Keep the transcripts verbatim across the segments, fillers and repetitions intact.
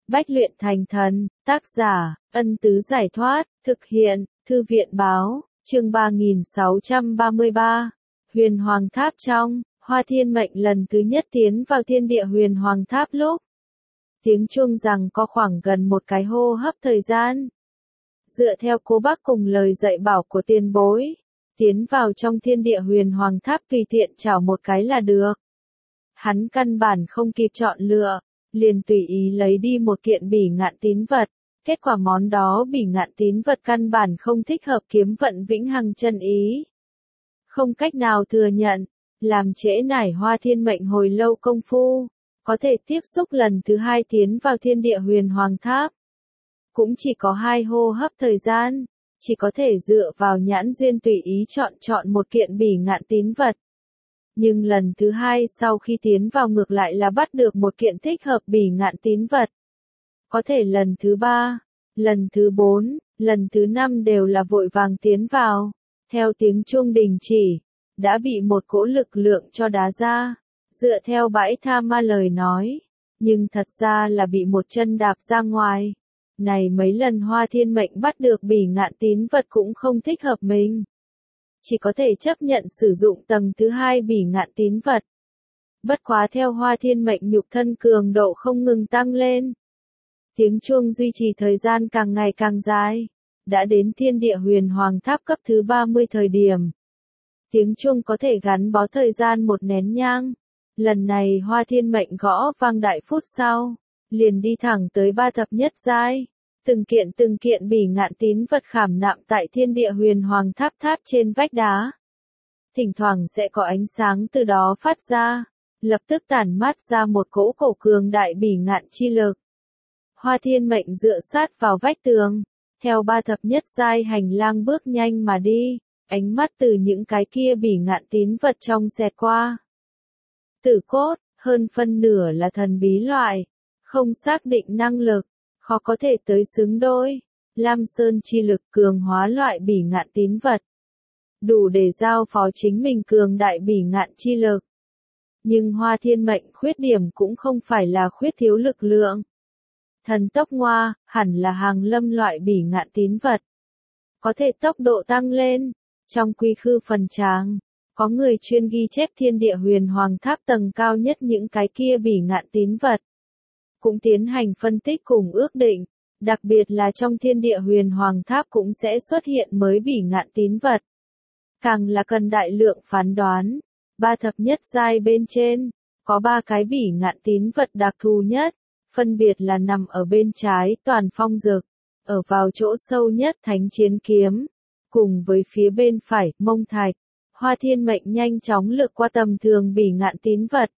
Bách luyện thành thần, tác giả, Ân Tứ Giải Thoát, thực hiện, Thư viện Báo, chương ba nghìn sáu trăm ba mươi ba. Huyền Hoàng Tháp trong, Hoa Thiên Mệnh lần thứ nhất tiến vào thiên địa Huyền Hoàng Tháp lúc. Tiếng chuông rằng có khoảng gần một cái hô hấp thời gian. Dựa theo Cố Bác cùng lời dạy bảo của tiền bối, tiến vào trong thiên địa Huyền Hoàng Tháp tùy tiện chảo một cái là được. Hắn căn bản không kịp chọn lựa, liền tùy ý lấy đi một kiện bỉ ngạn tín vật, kết quả món đó bỉ ngạn tín vật căn bản không thích hợp kiếm vận vĩnh hằng chân ý. Không cách nào thừa nhận, làm trễ nải Hoa Thiên Mệnh hồi lâu công phu, có thể tiếp xúc lần thứ hai tiến vào thiên địa Huyền Hoàng Tháp. Cũng chỉ có hai hô hấp thời gian, chỉ có thể dựa vào nhãn duyên tùy ý chọn chọn một kiện bỉ ngạn tín vật. Nhưng lần thứ hai sau khi tiến vào ngược lại là bắt được một kiện thích hợp bỉ ngạn tín vật. Có thể lần thứ ba, lần thứ bốn, lần thứ năm đều là vội vàng tiến vào. Theo tiếng chuông đình chỉ, đã bị một cỗ lực lượng cho đá ra. Dựa theo bãi tha ma lời nói, nhưng thật ra là bị một chân đạp ra ngoài. Này mấy lần Hoa Thiên Mệnh bắt được bỉ ngạn tín vật cũng không thích hợp mình. Chỉ có thể chấp nhận sử dụng tầng thứ hai bỉ ngạn tín vật. Bất quá theo Hoa Thiên Mệnh nhục thân cường độ không ngừng tăng lên. Tiếng chuông duy trì thời gian càng ngày càng dài. Đã đến thiên địa Huyền Hoàng Tháp cấp thứ ba mươi thời điểm. Tiếng chuông có thể gắn bó thời gian một nén nhang. Lần này Hoa Thiên Mệnh gõ vang đại phút sau, liền đi thẳng tới ba thập nhất giai. Từng kiện từng kiện bỉ ngạn tín vật khảm nạm tại thiên địa Huyền Hoàng Tháp tháp trên vách đá. Thỉnh thoảng sẽ có ánh sáng từ đó phát ra, lập tức tản mát ra một cỗ cổ cường đại bỉ ngạn chi lực. Hoa Thiên Mệnh dựa sát vào vách tường, theo ba thập nhất giai hành lang bước nhanh mà đi, ánh mắt từ những cái kia bỉ ngạn tín vật trong xẹt qua. Tử cốt, hơn phân nửa là thần bí loại, không xác định năng lực, khó có thể tới xứng đôi. Lam Sơn chi lực cường hóa loại bỉ ngạn tín vật, đủ để giao phó chính mình cường đại bỉ ngạn chi lực. Nhưng Hoa Thiên Mệnh khuyết điểm cũng không phải là khuyết thiếu lực lượng. Thần tốc ngoa, hẳn là hàng lâm loại bỉ ngạn tín vật. Có thể tốc độ tăng lên. Trong quy khư phần tràng, có người chuyên ghi chép thiên địa Huyền Hoàng Tháp tầng cao nhất những cái kia bỉ ngạn tín vật. Cũng tiến hành phân tích cùng ước định, đặc biệt là trong thiên địa Huyền Hoàng Tháp cũng sẽ xuất hiện mới bỉ ngạn tín vật. Càng là cần đại lượng phán đoán, ba thập nhất giai bên trên, có ba cái bỉ ngạn tín vật đặc thù nhất, phân biệt là nằm ở bên trái Toàn Phong Dực, ở vào chỗ sâu nhất Thánh Chiến Kiếm, cùng với phía bên phải Mông Thạch. Hoa Thiên Mệnh nhanh chóng lược qua tầm thường bỉ ngạn tín vật.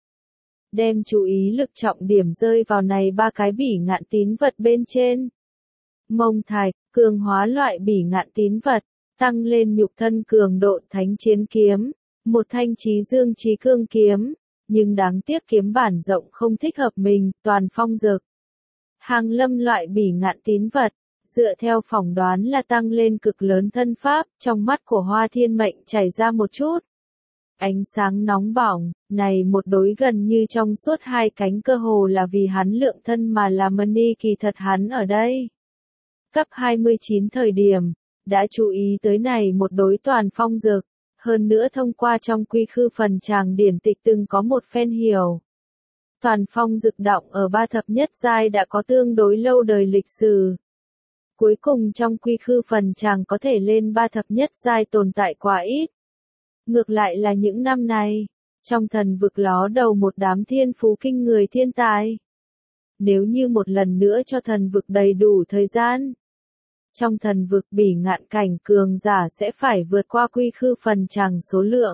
Đem chú ý lực trọng điểm rơi vào này ba cái bỉ ngạn tín vật bên trên. Mông Thạch, cường hóa loại bỉ ngạn tín vật, tăng lên nhục thân cường độ Thánh Chiến Kiếm, một thanh trí dương trí cương kiếm, nhưng đáng tiếc kiếm bản rộng không thích hợp mình, Toàn Phong Dực. Hàng lâm loại bỉ ngạn tín vật, dựa theo phỏng đoán là tăng lên cực lớn thân pháp, trong mắt của Hoa Thiên Mệnh chảy ra một chút. Ánh sáng nóng bỏng, này một đối gần như trong suốt hai cánh cơ hồ là vì hắn lượng thân mà là Mani kỳ thật hắn ở đây. Cấp hai mươi chín thời điểm, đã chú ý tới này một đối Toàn Phong Dực, hơn nữa thông qua trong quy khư phần tràng điển tịch từng có một phen hiểu. Toàn Phong Dực động ở ba thập nhất giai đã có tương đối lâu đời lịch sử. Cuối cùng trong quy khư phần tràng có thể lên ba thập nhất giai tồn tại quá ít. Ngược lại là những năm này, trong thần vực ló đầu một đám thiên phú kinh người thiên tài. Nếu như một lần nữa cho thần vực đầy đủ thời gian, trong thần vực bỉ ngạn cảnh cường giả sẽ phải vượt qua quy khư phần tràng số lượng.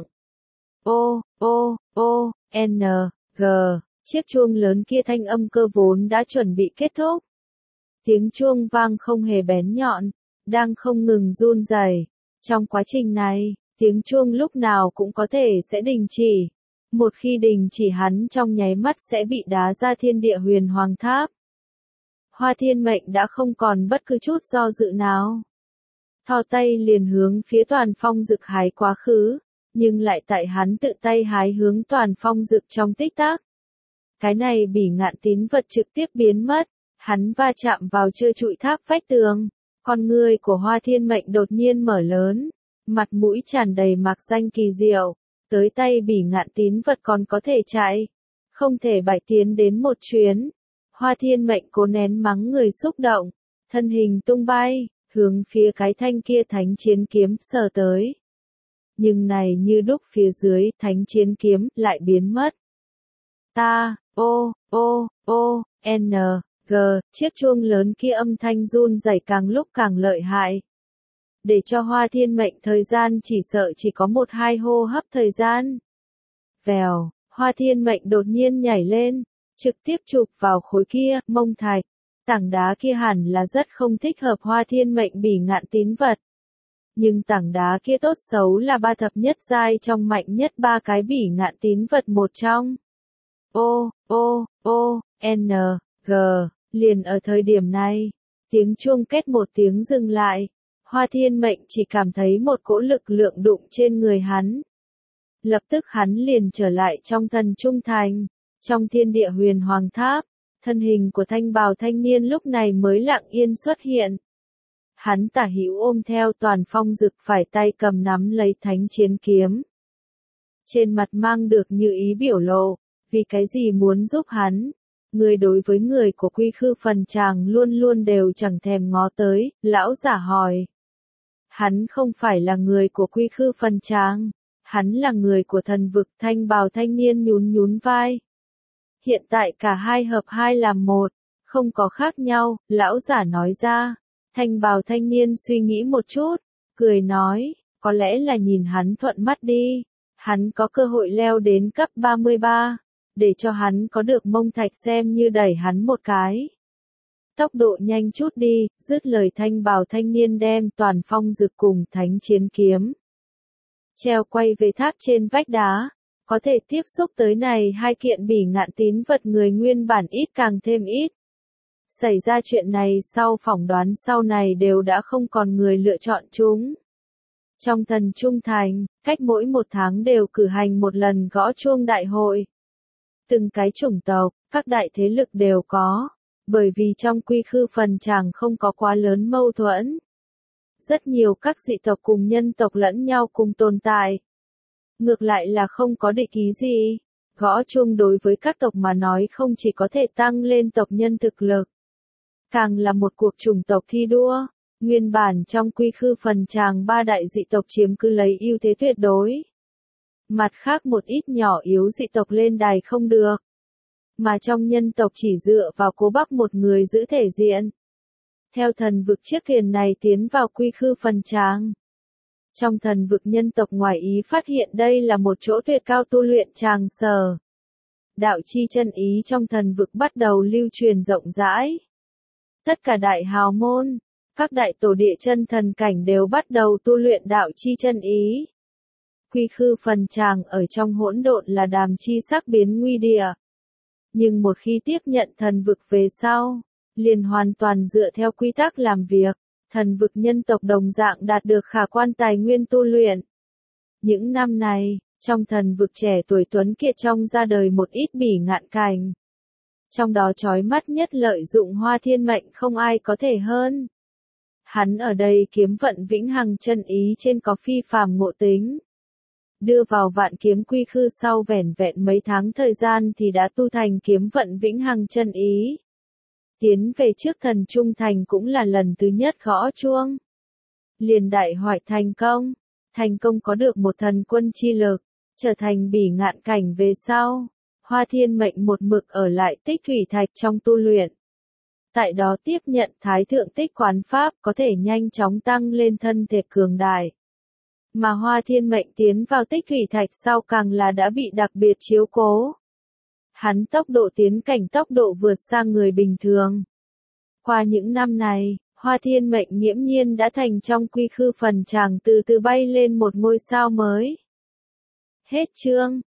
O, O, O, N, G, chiếc chuông lớn kia thanh âm cơ vốn đã chuẩn bị kết thúc. Tiếng chuông vang không hề bén nhọn, đang không ngừng run rẩy. Trong quá trình này, tiếng chuông lúc nào cũng có thể sẽ đình chỉ. Một khi đình chỉ hắn trong nháy mắt sẽ bị đá ra thiên địa Huyền Hoàng Tháp. Hoa Thiên Mệnh đã không còn bất cứ chút do dự nào. Thò tay liền hướng phía Toàn Phong Dực hái quá khứ, nhưng lại tại hắn tự tay hái hướng Toàn Phong Dực trong tích tắc. Cái này bỉ ngạn tín vật trực tiếp biến mất, Hắn va chạm vào trơ trụi tháp vách tường, con ngươi của Hoa Thiên Mệnh đột nhiên mở lớn, mặt mũi tràn đầy mạc danh kỳ diệu, tới tay Bỉ Ngạn tín vật còn có thể chạy, không thể bại tiến đến một chuyến. Hoa Thiên Mệnh cố nén mắng người xúc động, thân hình tung bay, hướng phía cái thanh kia thánh chiến kiếm sờ tới. Nhưng này như đúc phía dưới thánh chiến kiếm lại biến mất. Ta, ô, ô, ô, n, g, chiếc chuông lớn kia âm thanh run rẩy càng lúc càng lợi hại. Để cho Hoa Thiên Mệnh thời gian chỉ sợ chỉ có một hai hô hấp thời gian. Vèo, Hoa Thiên Mệnh đột nhiên nhảy lên, trực tiếp chụp vào khối kia, mông thạch. Tảng đá kia hẳn là rất không thích hợp Hoa Thiên Mệnh Bỉ Ngạn tín vật. Nhưng tảng đá kia tốt xấu là ba thập nhất giai trong mạnh nhất ba cái Bỉ Ngạn tín vật một trong. Ô, ô, ô, n, g, liền ở thời điểm này, tiếng chuông két một tiếng dừng lại. Hoa Thiên Mệnh chỉ cảm thấy một cỗ lực lượng đụng trên người hắn. Lập tức hắn liền trở lại trong thần trung thành, trong thiên địa huyền hoàng tháp, thân hình của thanh bào thanh niên lúc này mới lặng yên xuất hiện. Hắn tả hữu ôm theo Toàn Phong Dực, phải tay cầm nắm lấy thánh chiến kiếm. Trên mặt mang được như ý biểu lộ, vì cái gì muốn giúp hắn. Người đối với người của Quy Khư Phần Tràng luôn luôn đều chẳng thèm ngó tới, lão giả hỏi. Hắn không phải là người của Quy Khư Phần Tràng, hắn là người của thần vực. Thanh bào thanh niên nhún nhún vai. Hiện tại cả hai hợp hai làm một, không có khác nhau, lão giả nói ra. Thanh bào thanh niên suy nghĩ một chút, cười nói, có lẽ là nhìn hắn thuận mắt đi, hắn có cơ hội leo đến cấp ba mươi ba, để cho hắn có được mông thạch xem như đẩy hắn một cái. Tốc độ nhanh chút đi, dứt lời thanh bào thanh niên đem Toàn Phong Dực cùng thánh chiến kiếm. Treo quay về tháp trên vách đá, có thể tiếp xúc tới này hai kiện Bỉ Ngạn tín vật người nguyên bản ít càng thêm ít. Xảy ra chuyện này sau phỏng đoán sau này đều đã không còn người lựa chọn chúng. Trong thần trung thành, cách mỗi một tháng đều cử hành một lần gõ chuông đại hội. Từng cái chủng tộc, các đại thế lực đều có, bởi vì trong Quy Khư Phần Tràng không có quá lớn mâu thuẫn. Rất nhiều các dị tộc cùng nhân tộc lẫn nhau cùng tồn tại. Ngược lại là không có địch ý gì. Gõ chuông đối với các tộc mà nói không chỉ có thể tăng lên tộc nhân thực lực, càng là một cuộc chủng tộc thi đua. Nguyên bản trong Quy Khư Phần Tràng ba đại dị tộc chiếm cứ lấy ưu thế tuyệt đối. Mặt khác một ít nhỏ yếu dị tộc lên đài không được. Mà trong nhân tộc chỉ dựa vào Cố Bắc một người giữ thể diện. Theo thần vực chiếc thuyền này tiến vào Quy Khư Phần Tràng. Trong thần vực nhân tộc ngoài ý phát hiện đây là một chỗ tuyệt cao tu luyện tràng sở. Đạo chi chân ý trong thần vực bắt đầu lưu truyền rộng rãi. Tất cả đại hào môn, các đại tổ địa chân thần cảnh đều bắt đầu tu luyện đạo chi chân ý. Quy Khư Phần Tràng ở trong hỗn độn là đàm chi sắc biến nguy địa. Nhưng một khi tiếp nhận thần vực về sau, liền hoàn toàn dựa theo quy tắc làm việc, thần vực nhân tộc đồng dạng đạt được khả quan tài nguyên tu luyện. Những năm này, trong thần vực trẻ tuổi tuấn kiệt trong ra đời một ít Bỉ Ngạn cảnh. Trong đó chói mắt nhất lợi dụng Hoa Thiên Mệnh không ai có thể hơn. Hắn ở đây kiếm vận vĩnh hằng chân ý trên có phi phàm ngộ tính. Đưa vào vạn kiếm quy khư sau vẻn vẹn mấy tháng thời gian thì đã tu thành kiếm vận vĩnh hằng chân ý. Tiến về trước thần trung thành cũng là lần thứ nhất gõ chuông. Liền đại hoại thành công, thành công có được một thần quân chi lực, trở thành Bỉ Ngạn cảnh về sau. Hoa Thiên Mệnh một mực ở lại Tích Thủy Thạch trong tu luyện. Tại đó tiếp nhận Thái Thượng Tích Quán Pháp có thể nhanh chóng tăng lên thân thể cường đại. Mà Hoa Thiên Mệnh tiến vào Tích Thủy Thạch sau càng là đã bị đặc biệt chiếu cố. Hắn tốc độ tiến cảnh tốc độ vượt xa người bình thường. Qua những năm này, Hoa Thiên Mệnh nghiễm nhiên đã thành trong Quy Khư Phần Tràng từ từ bay lên một ngôi sao mới. Hết chương.